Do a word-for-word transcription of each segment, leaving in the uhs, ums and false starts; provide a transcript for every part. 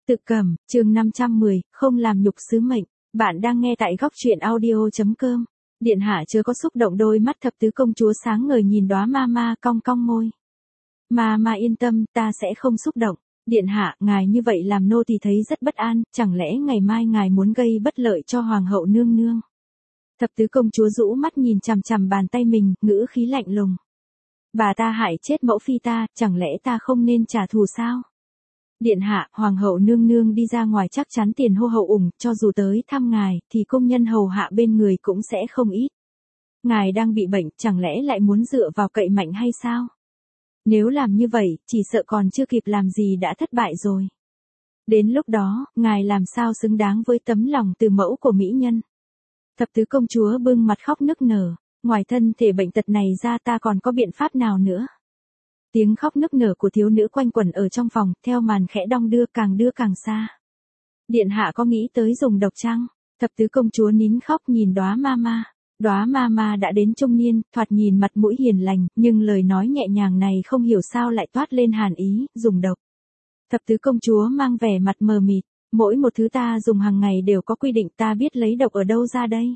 Tự Cẩm, chương năm trăm mười, không làm nhục sứ mệnh. Bạn đang nghe tại góc truyện audio.com. Điện hạ chưa có xúc động, đôi mắt thập tứ công chúa sáng ngời nhìn đóa ma ma, cong cong môi. Ma ma yên tâm, ta sẽ không xúc động. Điện hạ, ngài như vậy làm nô tỳ thấy rất bất an, chẳng lẽ ngày mai ngài muốn gây bất lợi cho hoàng hậu nương nương? Thập tứ công chúa rũ mắt nhìn chằm chằm bàn tay mình, ngữ khí lạnh lùng. Bà ta hại chết mẫu phi ta, chẳng lẽ ta không nên trả thù sao? Điện hạ, hoàng hậu nương nương đi ra ngoài chắc chắn tiền hô hậu ủng, cho dù tới thăm ngài, thì công nhân hầu hạ bên người cũng sẽ không ít. Ngài đang bị bệnh, chẳng lẽ lại muốn dựa vào cậy mạnh hay sao? Nếu làm như vậy, chỉ sợ còn chưa kịp làm gì đã thất bại rồi. Đến lúc đó, ngài làm sao xứng đáng với tấm lòng từ mẫu của mỹ nhân? Thập tứ công chúa bưng mặt khóc nức nở, ngoài thân thể bệnh tật này ra ta còn có biện pháp nào nữa? Tiếng khóc nức nở của thiếu nữ quanh quẩn ở trong phòng, theo màn khẽ đong đưa càng đưa càng xa. Điện hạ có nghĩ tới dùng độc chăng? Thập tứ công chúa nín khóc nhìn đóa ma ma. Đóa ma ma đã đến trung niên, thoạt nhìn mặt mũi hiền lành, nhưng lời nói nhẹ nhàng này không hiểu sao lại toát lên hàn ý, dùng độc. Thập tứ công chúa mang vẻ mặt mờ mịt, mỗi một thứ ta dùng hàng ngày đều có quy định, ta biết lấy độc ở đâu ra đây?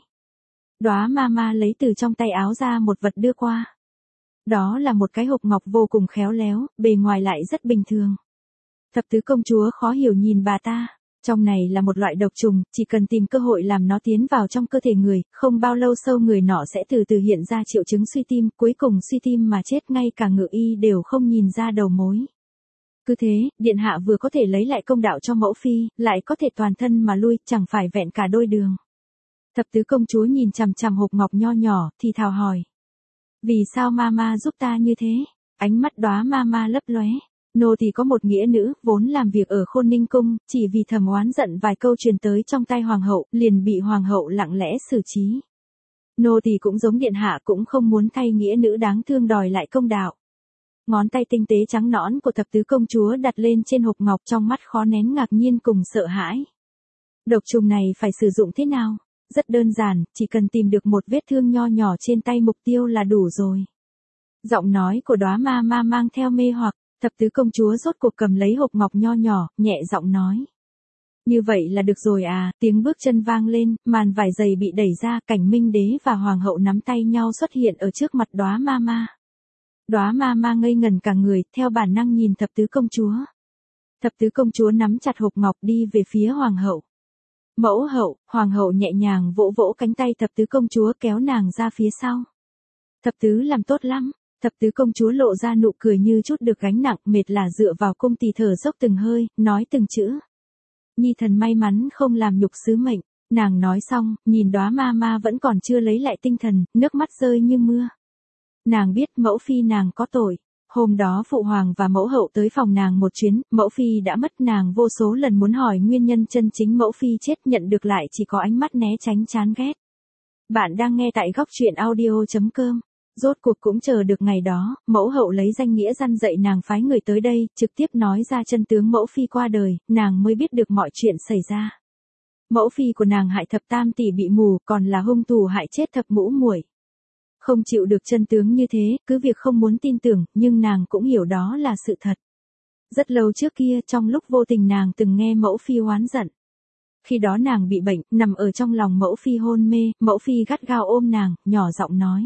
Đóa ma ma lấy từ trong tay áo ra một vật đưa qua. Đó là một cái hộp ngọc vô cùng khéo léo, bề ngoài lại rất bình thường. Thập tứ công chúa khó hiểu nhìn bà ta, trong này là một loại độc trùng, chỉ cần tìm cơ hội làm nó tiến vào trong cơ thể người, không bao lâu sau người nọ sẽ từ từ hiện ra triệu chứng suy tim, cuối cùng suy tim mà chết, ngay cả ngự y đều không nhìn ra đầu mối. Cứ thế, điện hạ vừa có thể lấy lại công đạo cho mẫu phi, lại có thể toàn thân mà lui, chẳng phải vẹn cả đôi đường. Thập tứ công chúa nhìn chằm chằm hộp ngọc nho nhỏ, thì thào hỏi. Vì sao mama giúp ta như thế? Ánh mắt đóa mama lấp lóe. Nô thì có một nghĩa nữ, vốn làm việc ở Khôn Ninh cung, chỉ vì thầm oán giận vài câu truyền tới trong tai hoàng hậu, liền bị hoàng hậu lặng lẽ xử trí. Nô thì cũng giống điện hạ, cũng không muốn thay nghĩa nữ đáng thương đòi lại công đạo. Ngón tay tinh tế trắng nõn của thập tứ công chúa đặt lên trên hộp ngọc, trong mắt khó nén ngạc nhiên cùng sợ hãi. Độc trùng này phải sử dụng thế nào? Rất đơn giản, chỉ cần tìm được một vết thương nho nhỏ trên tay mục tiêu là đủ rồi. Giọng nói của đóa ma ma mang theo mê hoặc, thập tứ công chúa rốt cuộc cầm lấy hộp ngọc nho nhỏ, nhẹ giọng nói. Như vậy là được rồi à, tiếng bước chân vang lên, màn vải dày bị đẩy ra, Cảnh Minh đế và hoàng hậu nắm tay nhau xuất hiện ở trước mặt đóa ma ma. Đóa ma ma ngây ngần cả người, theo bản năng nhìn thập tứ công chúa. Thập tứ công chúa nắm chặt hộp ngọc đi về phía hoàng hậu. Mẫu hậu, hoàng hậu nhẹ nhàng vỗ vỗ cánh tay thập tứ công chúa, kéo nàng ra phía sau. Thập tứ làm tốt lắm. Thập tứ công chúa lộ ra nụ cười như chút được gánh nặng, mệt là dựa vào cung tỳ thở dốc từng hơi, nói từng chữ. Nhi thần may mắn không làm nhục sứ mệnh. Nàng nói xong, nhìn đóa ma ma vẫn còn chưa lấy lại tinh thần, nước mắt rơi như mưa. Nàng biết mẫu phi nàng có tội. Hôm đó phụ hoàng và mẫu hậu tới phòng nàng một chuyến, mẫu phi đã mất, nàng vô số lần muốn hỏi nguyên nhân chân chính mẫu phi chết, nhận được lại chỉ có ánh mắt né tránh chán ghét. Bạn đang nghe tại góc truyện audio.com. Rốt cuộc cũng chờ được ngày đó, mẫu hậu lấy danh nghĩa răn dạy nàng phái người tới đây, trực tiếp nói ra chân tướng mẫu phi qua đời, nàng mới biết được mọi chuyện xảy ra. Mẫu phi của nàng hại thập tam tỷ bị mù, còn là hung thủ hại chết thập ngũ muội. Không chịu được chân tướng như thế, cứ việc không muốn tin tưởng, nhưng nàng cũng hiểu đó là sự thật. Rất lâu trước kia, trong lúc vô tình nàng từng nghe mẫu phi oán giận. Khi đó nàng bị bệnh, nằm ở trong lòng mẫu phi hôn mê, mẫu phi gắt gao ôm nàng, nhỏ giọng nói.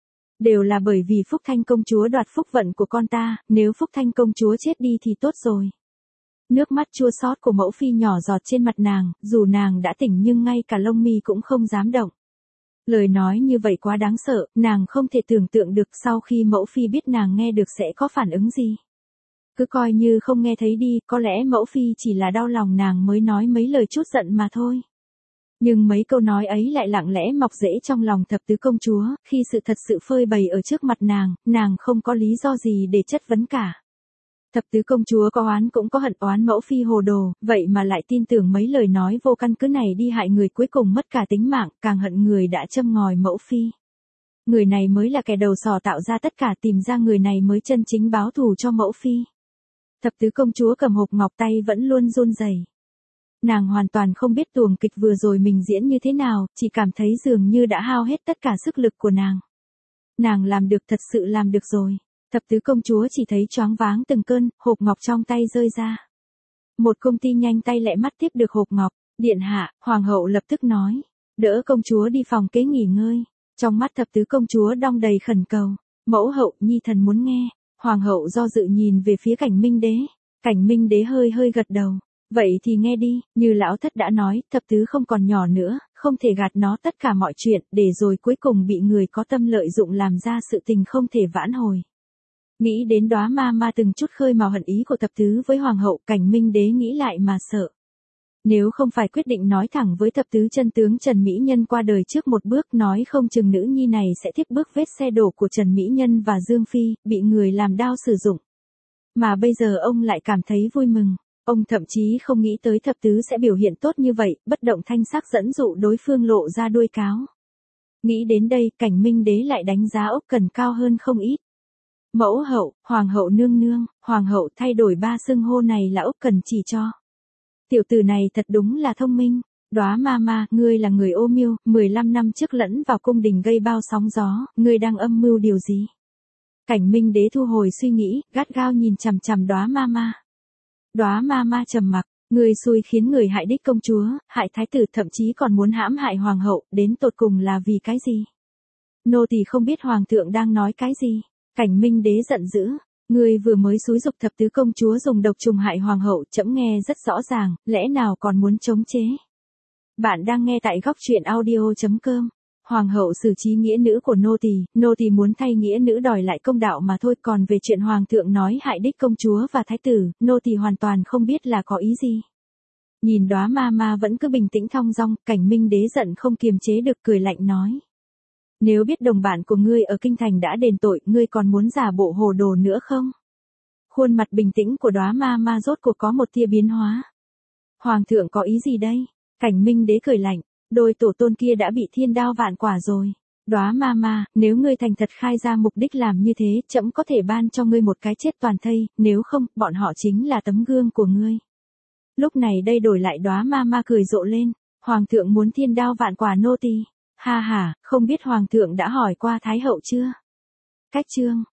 Đều là bởi vì Phúc Thanh công chúa đoạt phúc vận của con ta, nếu Phúc Thanh công chúa chết đi thì tốt rồi. Nước mắt chua xót của mẫu phi nhỏ giọt trên mặt nàng, dù nàng đã tỉnh nhưng ngay cả lông mi cũng không dám động. Lời nói như vậy quá đáng sợ, nàng không thể tưởng tượng được sau khi mẫu phi biết nàng nghe được sẽ có phản ứng gì. Cứ coi như không nghe thấy đi, có lẽ mẫu phi chỉ là đau lòng nàng mới nói mấy lời chút giận mà thôi. Nhưng mấy câu nói ấy lại lặng lẽ mọc rễ trong lòng thập tứ công chúa, khi sự thật sự phơi bày ở trước mặt nàng, nàng không có lý do gì để chất vấn cả. Thập tứ công chúa có oán cũng có hận, oán mẫu phi hồ đồ, vậy mà lại tin tưởng mấy lời nói vô căn cứ này đi hại người, cuối cùng mất cả tính mạng, càng hận người đã châm ngòi mẫu phi. Người này mới là kẻ đầu sỏ tạo ra tất cả, tìm ra người này mới chân chính báo thù cho mẫu phi. Thập tứ công chúa cầm hộp ngọc, tay vẫn luôn run rẩy. Nàng hoàn toàn không biết tuồng kịch vừa rồi mình diễn như thế nào, chỉ cảm thấy dường như đã hao hết tất cả sức lực của nàng. Nàng làm được, thật sự làm được rồi. Thập tứ công chúa chỉ thấy choáng váng từng cơn, hộp ngọc trong tay rơi ra. Một công ty nhanh tay lẹ mắt tiếp được hộp ngọc. Điện hạ, hoàng hậu lập tức nói. Đỡ công chúa đi phòng kế nghỉ ngơi. Trong mắt thập tứ công chúa đong đầy khẩn cầu. Mẫu hậu, nhi thần muốn nghe. Hoàng hậu do dự nhìn về phía Cảnh Minh Đế. Cảnh Minh Đế hơi hơi gật đầu. Vậy thì nghe đi, như lão thất đã nói, thập tứ không còn nhỏ nữa, không thể gạt nó tất cả mọi chuyện, để rồi cuối cùng bị người có tâm lợi dụng làm ra sự tình không thể vãn hồi. Nghĩ đến đóa ma ma từng chút khơi mào hận ý của thập tứ với hoàng hậu, Cảnh Minh Đế nghĩ lại mà sợ. Nếu không phải quyết định nói thẳng với thập tứ chân tướng Trần Mỹ Nhân qua đời trước một bước, nói không chừng nữ nhi này sẽ tiếp bước vết xe đổ của Trần Mỹ Nhân và Dương Phi, bị người làm đao sử dụng. Mà bây giờ ông lại cảm thấy vui mừng. Ông thậm chí không nghĩ tới thập tứ sẽ biểu hiện tốt như vậy, bất động thanh sắc dẫn dụ đối phương lộ ra đuôi cáo. Nghĩ đến đây, Cảnh Minh Đế lại đánh giá Ốc Cần cao hơn không ít. Mẫu hậu, hoàng hậu nương nương, hoàng hậu thay đổi ba xưng hô này là Ốc Cần chỉ cho. Tiểu tử này thật đúng là thông minh. Đóa ma ma, ngươi là người ô mưu, mười lăm năm trước lẫn vào cung đình gây bao sóng gió, ngươi đang âm mưu điều gì? Cảnh Minh Đế thu hồi suy nghĩ, gắt gao nhìn chằm chằm đóa ma ma. Đóa ma ma trầm mặc, người xui khiến người hại đích công chúa, hại thái tử, thậm chí còn muốn hãm hại hoàng hậu, đến tột cùng là vì cái gì? Nô tỳ không biết hoàng thượng đang nói cái gì. Cảnh Minh Đế giận dữ, người vừa mới xúi giục thập tứ công chúa dùng độc trùng hại hoàng hậu, trẫm nghe rất rõ ràng, lẽ nào còn muốn chống chế? Bạn đang nghe tại góc truyện audio chấm com. Hoàng hậu xử trí nghĩa nữ của nô tỳ, nô tỳ muốn thay nghĩa nữ đòi lại công đạo mà thôi, còn về chuyện hoàng thượng nói hại đích công chúa và thái tử, nô tỳ hoàn toàn không biết là có ý gì. Nhìn đóa ma ma vẫn cứ bình tĩnh thong dong, Cảnh Minh Đế giận không kiềm chế được, cười lạnh nói. Nếu biết đồng bạn của ngươi ở kinh thành đã đền tội, ngươi còn muốn giả bộ hồ đồ nữa không? Khuôn mặt bình tĩnh của đóa ma ma rốt cuộc có một tia biến hóa. Hoàng thượng có ý gì đây? Cảnh Minh Đế cười lạnh. Đôi tổ tôn kia đã bị thiên đao vạn quả rồi. Đóa ma ma, nếu ngươi thành thật khai ra mục đích làm như thế, trẫm có thể ban cho ngươi một cái chết toàn thây, nếu không, bọn họ chính là tấm gương của ngươi. Lúc này đây đổi lại đóa ma ma cười rộ lên. Hoàng thượng muốn thiên đao vạn quả nô tỳ. Ha ha, không biết hoàng thượng đã hỏi qua thái hậu chưa? Cách chương.